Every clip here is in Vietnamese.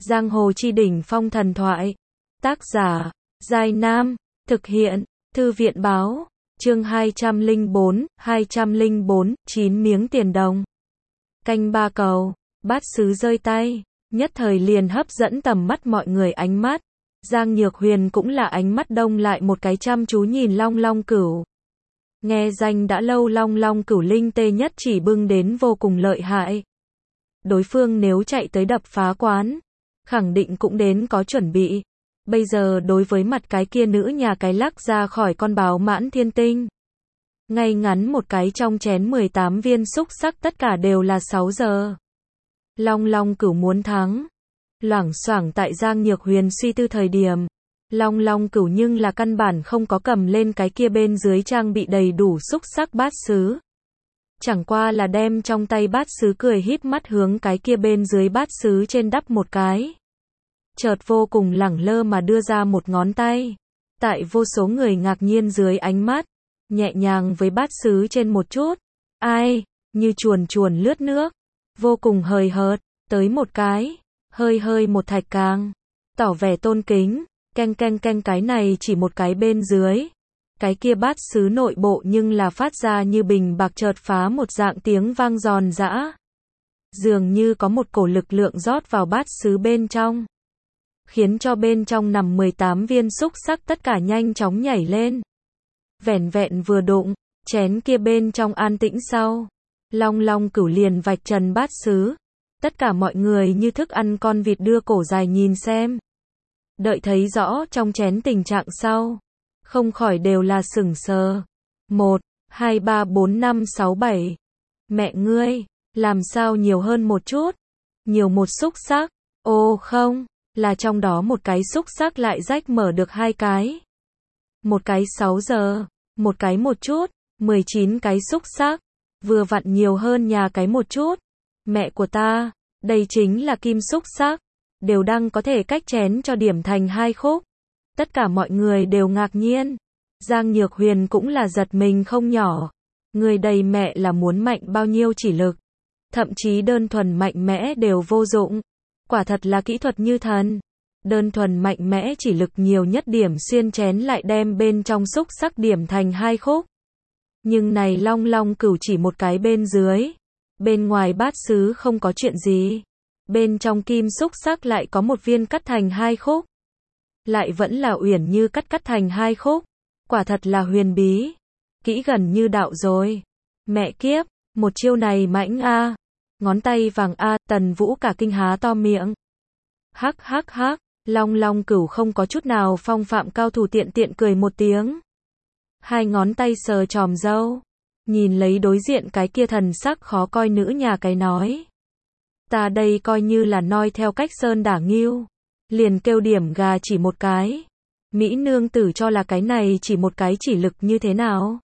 Giang hồ chi đỉnh phong thần thoại. Tác giả, Giai Nam. Thực hiện, Thư viện báo. Chương 204, 9 miếng tiền đồng. Canh ba cầu, bát sứ rơi tay, nhất thời liền hấp dẫn tầm mắt mọi người ánh mắt. Giang Nhược Huyền cũng là ánh mắt đông lại một cái chăm chú nhìn Long Long Cửu. Nghe danh đã lâu Long Long Cửu linh tê nhất chỉ bưng đến vô cùng lợi hại. Đối phương nếu chạy tới đập phá quán, khẳng định cũng đến có chuẩn bị. Bây giờ đối với mặt cái kia nữ nhà cái lắc ra khỏi con báo mãn thiên tinh. Ngay ngắn một cái trong chén 18 viên xúc xắc tất cả đều là 6 giờ. Long Long Cửu muốn thắng. Loảng xoảng tại Giang Nhược Huyền suy tư thời điểm. Long Long Cửu nhưng là căn bản không có cầm lên cái kia bên dưới trang bị đầy đủ xúc xắc bát sứ. Chẳng qua là đem trong tay bát sứ cười híp mắt hướng cái kia bên dưới bát sứ trên đắp một cái. Chợt vô cùng lẳng lơ mà đưa ra một ngón tay. Tại vô số người ngạc nhiên dưới ánh mắt, nhẹ nhàng với bát sứ trên một chút. Ai, như chuồn chuồn lướt nước. Vô cùng hời hợt, tới một cái, hơi một thạch càng. Tỏ vẻ tôn kính, canh cái này chỉ một cái bên dưới. Cái kia bát sứ nội bộ nhưng là phát ra như bình bạc chợt phá một dạng tiếng vang giòn giã. Dường như có một cổ lực lượng rót vào bát sứ bên trong. Khiến cho bên trong nằm 18 viên xúc xắc tất cả nhanh chóng nhảy lên. Vẻn vẹn vừa đụng, chén kia bên trong an tĩnh sau. Long Long Cửu liền vạch trần bát sứ. Tất cả mọi người như thức ăn con vịt đưa cổ dài nhìn xem. Đợi thấy rõ trong chén tình trạng sau. Không khỏi đều là sửng sờ. 1, 2, 3, 4, 5, 6, 7. Mẹ ngươi, làm sao nhiều hơn một chút? Nhiều một xúc xắc. Ô không, là trong đó một cái xúc xắc lại rách mở được hai cái. Một cái 6 giờ, một cái một chút, 19 cái xúc xắc. Vừa vặn nhiều hơn nhà cái một chút. Mẹ của ta, đây chính là kim xúc xắc. Đều đang có thể cách chén cho điểm thành hai khúc. Tất cả mọi người đều ngạc nhiên. Giang Nhược Huyền cũng là giật mình không nhỏ. Người đầy mẹ là muốn mạnh bao nhiêu chỉ lực. Thậm chí đơn thuần mạnh mẽ đều vô dụng. Quả thật là kỹ thuật như thần. Đơn thuần mạnh mẽ chỉ lực nhiều nhất điểm xuyên chén lại đem bên trong xúc xắc điểm thành hai khúc. Nhưng này Long Long Cửu chỉ một cái bên dưới. Bên ngoài bát sứ không có chuyện gì. Bên trong kim xúc xắc lại có một viên cắt thành hai khúc. Lại vẫn là uyển như cắt thành hai khúc. Quả thật là huyền bí. Kỹ gần như đạo rồi. Mẹ kiếp, một chiêu này mãnh a. Ngón tay vàng a, Tần Vũ cả kinh há to miệng. Hắc, Long Long Cửu không có chút nào phong phạm cao thủ tiện cười một tiếng. Hai ngón tay sờ chòm râu. Nhìn lấy đối diện cái kia thần sắc khó coi nữ nhà cái nói. Ta đây coi như là noi theo cách sơn đả ngưu. Liền kêu điểm gà chỉ một cái. Mỹ nương tử cho là cái này chỉ một cái chỉ lực như thế nào?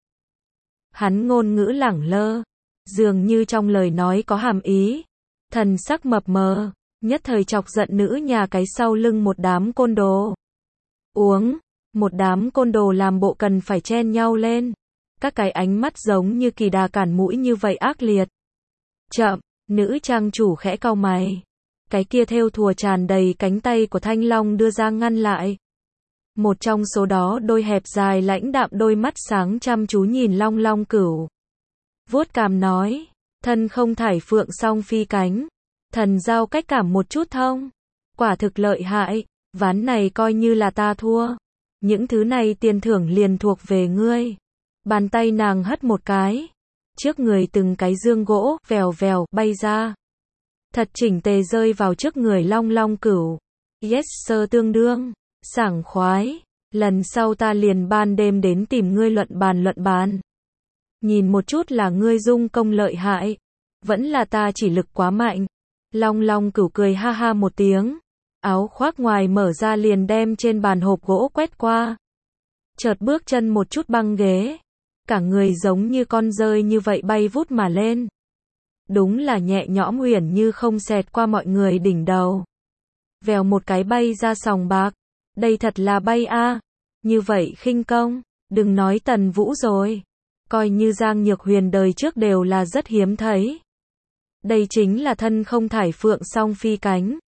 Hắn ngôn ngữ lẳng lơ. Dường như trong lời nói có hàm ý. Thần sắc mập mờ. Nhất thời chọc giận nữ nhà cái sau lưng một đám côn đồ. Uống. Một đám côn đồ làm bộ cần phải chen nhau lên. Các cái ánh mắt giống như kỳ đà cản mũi như vậy ác liệt. Chậm, nữ trang chủ khẽ cau mày. Cái kia thêu thùa tràn đầy cánh tay của Thanh Long đưa ra ngăn lại. Một trong số đó đôi hẹp dài lãnh đạm đôi mắt sáng chăm chú nhìn Long Long Cửu. Vuốt cằm nói, thân không thải phượng song phi cánh. Thần giao cách cảm một chút thông. Quả thực lợi hại, ván này coi như là ta thua. Những thứ này tiền thưởng liền thuộc về ngươi. Bàn tay nàng hất một cái. Trước người từng cái dương gỗ, vèo bay ra. Thật chỉnh tề rơi vào trước người Long Long Cửu. Yes sir tương đương. Sảng khoái. Lần sau ta liền ban đêm đến tìm ngươi luận bàn. Nhìn một chút là ngươi dung công lợi hại. Vẫn là ta chỉ lực quá mạnh. Long Long Cửu cười ha ha một tiếng. Áo khoác ngoài mở ra liền đem trên bàn hộp gỗ quét qua. Chợt bước chân một chút băng ghế. Cả người giống như con dơi như vậy bay vút mà lên. Đúng là nhẹ nhõm uyển như không xẹt qua mọi người đỉnh đầu. Vèo một cái bay ra sòng bạc. Đây thật là bay a. Như vậy khinh công, đừng nói Tần Vũ rồi. Coi như Giang Nhược Huyền đời trước đều là rất hiếm thấy. Đây chính là thân không thải phượng song phi cánh.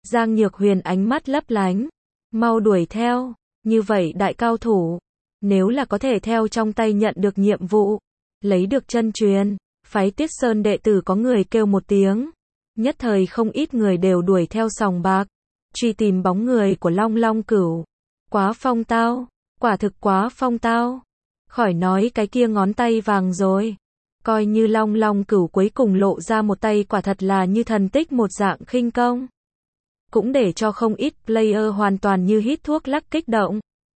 Giang Nhược Huyền ánh mắt lấp lánh. Mau đuổi theo. Như vậy đại cao thủ. Nếu là có thể theo trong tay nhận được nhiệm vụ. Lấy được chân truyền. Phái Tiết Sơn đệ tử có người kêu một tiếng. Nhất thời không ít người đều đuổi theo sòng bạc. Truy tìm bóng người của Long Long Cửu. Quá phong tao. Quả thực quá phong tao. Khỏi nói cái kia ngón tay vàng rồi. Coi như Long Long Cửu cuối cùng lộ ra một tay quả thật là như thần tích một dạng khinh công. Cũng để cho không ít player hoàn toàn như hít thuốc lắc kích động.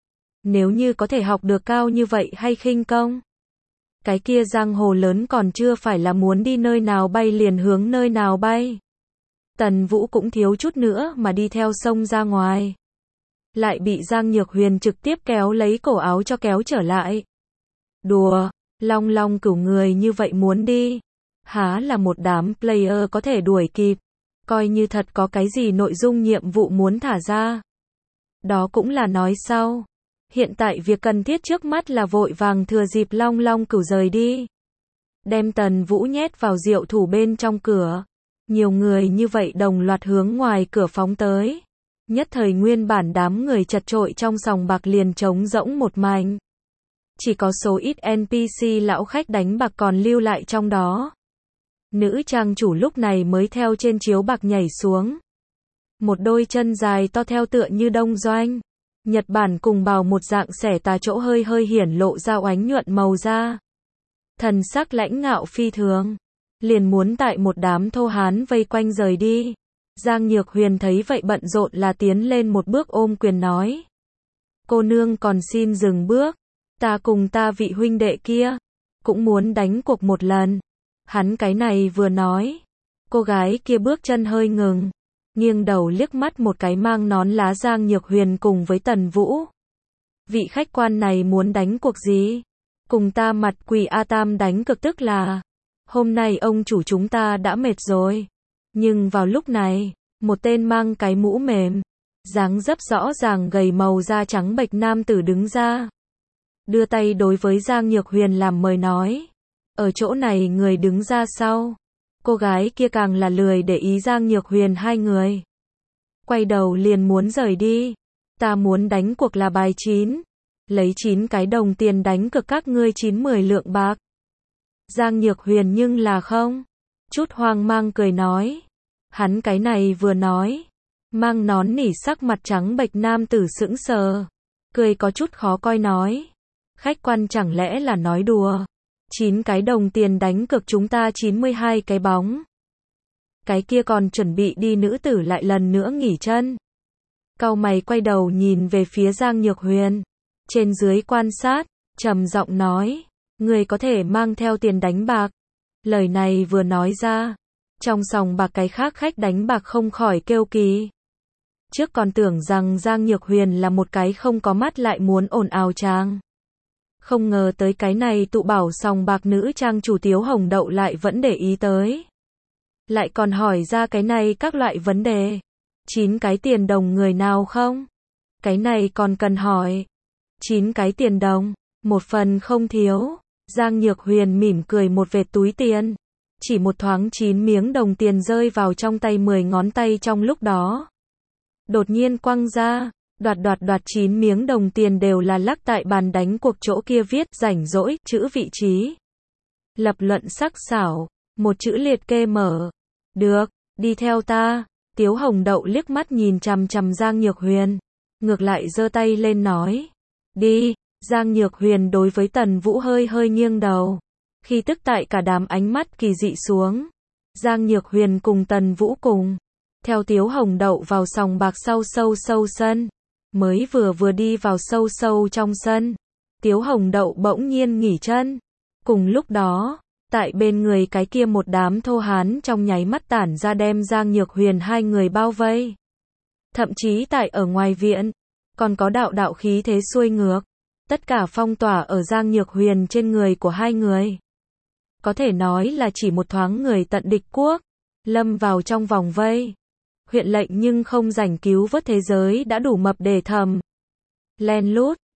Nếu như có thể học được cao như vậy hay khinh công. Cái kia giang hồ lớn còn chưa phải là muốn đi nơi nào bay liền hướng nơi nào bay. Tần Vũ cũng thiếu chút nữa mà đi theo sông ra ngoài. Lại bị Giang Nhược Huyền trực tiếp kéo lấy cổ áo cho kéo trở lại. Đùa, Long Long Cửu người như vậy muốn đi. Há là một đám player có thể đuổi kịp. Coi như thật có cái gì nội dung nhiệm vụ muốn thả ra. Đó cũng là nói sau. Hiện tại việc cần thiết trước mắt là vội vàng thừa dịp Long Long Cửu rời đi. Đem Tần Vũ nhét vào diệu thủ bên trong cửa. Nhiều người như vậy đồng loạt hướng ngoài cửa phóng tới. Nhất thời nguyên bản đám người chật chội trong sòng bạc liền trống rỗng một mảnh. Chỉ có số ít NPC lão khách đánh bạc còn lưu lại trong đó. Nữ trang chủ lúc này mới theo trên chiếu bạc nhảy xuống. Một đôi chân dài to theo tựa như đông doanh. Nhật Bản cùng bào một dạng xẻ tà chỗ hơi hơi hiển lộ ra oánh nhuận màu da. Thần sắc lãnh ngạo phi thường. Liền muốn tại một đám thô hán vây quanh rời đi. Giang Nhược Huyền thấy vậy bận rộn là tiến lên một bước ôm quyền nói. Cô nương còn xin dừng bước. Ta cùng ta vị huynh đệ kia. Cũng muốn đánh cuộc một lần. Hắn cái này vừa nói. Cô gái kia bước chân hơi ngừng. Nghiêng đầu liếc mắt một cái mang nón lá Giang Nhược Huyền cùng với Tần Vũ. Vị khách quan này muốn đánh cuộc gì? Cùng ta mặt quỷ A Tam đánh cực tức là. Hôm nay ông chủ chúng ta đã mệt rồi. Nhưng vào lúc này, một tên mang cái mũ mềm, dáng dấp rõ ràng gầy màu da trắng bệch nam tử đứng ra. Đưa tay đối với Giang Nhược Huyền làm mời nói. Ở chỗ này người đứng ra sau. Cô gái kia càng là lười để ý Giang Nhược Huyền hai người. Quay đầu liền muốn rời đi. Ta muốn đánh cuộc là bài 9. Lấy 9 cái đồng tiền đánh cược các ngươi 9-10 lượng bạc. Giang Nhược Huyền nhưng là không. Chút hoang mang cười nói. Hắn cái này vừa nói. Mang nón nỉ sắc mặt trắng bệch nam tử sững sờ. Cười có chút khó coi nói. Khách quan chẳng lẽ là nói đùa. 9 cái đồng tiền đánh cược chúng ta 92 cái bóng. Cái kia còn chuẩn bị đi nữ tử lại lần nữa nghỉ chân. Cau mày quay đầu nhìn về phía Giang Nhược Huyền. Trên dưới quan sát, trầm giọng nói. Người có thể mang theo tiền đánh bạc. Lời này vừa nói ra. Trong sòng bạc cái khác khách đánh bạc không khỏi kêu kỳ. Trước còn tưởng rằng Giang Nhược Huyền là một cái không có mắt lại muốn ồn ào chàng. Không ngờ tới cái này tụ bảo sòng bạc nữ trang chủ Tiếu Hồng Đậu lại vẫn để ý tới. Lại còn hỏi ra cái này các loại vấn đề. 9 cái tiền đồng người nào không? Cái này còn cần hỏi. 9 cái tiền đồng, một phần không thiếu. Giang Nhược Huyền mỉm cười một vệt túi tiền. Chỉ một thoáng 9 miếng đồng tiền rơi vào trong tay 10 ngón tay trong lúc đó. Đột nhiên quăng ra, đoạt 9 miếng đồng tiền đều là lắc tại bàn đánh cuộc chỗ kia viết rảnh rỗi, chữ vị trí. Lập luận sắc sảo, một chữ liệt kê mở. Được, đi theo ta. Tiếu Hồng Đậu liếc mắt nhìn chằm chằm Giang Nhược Huyền. Ngược lại giơ tay lên nói. Đi. Giang Nhược Huyền đối với Tần Vũ hơi hơi nghiêng đầu. Khi tức tại cả đám ánh mắt kỳ dị xuống. Giang Nhược Huyền cùng Tần Vũ cùng. Theo Tiếu Hồng Đậu vào sòng bạc sâu sân. Mới vừa đi vào sâu trong sân. Tiếu Hồng Đậu bỗng nhiên nghỉ chân. Cùng lúc đó, tại bên người cái kia một đám thô hán trong nháy mắt tản ra đem Giang Nhược Huyền hai người bao vây. Thậm chí tại ở ngoài viện, còn có đạo khí thế xuôi ngược. Tất cả phong tỏa ở Giang Nhược Huyền trên người của hai người. Có thể nói là chỉ một thoáng người tận địch quốc, lâm vào trong vòng vây. Huyện lệnh nhưng không rảnh cứu vớt thế giới đã đủ mập để thầm. Len lút,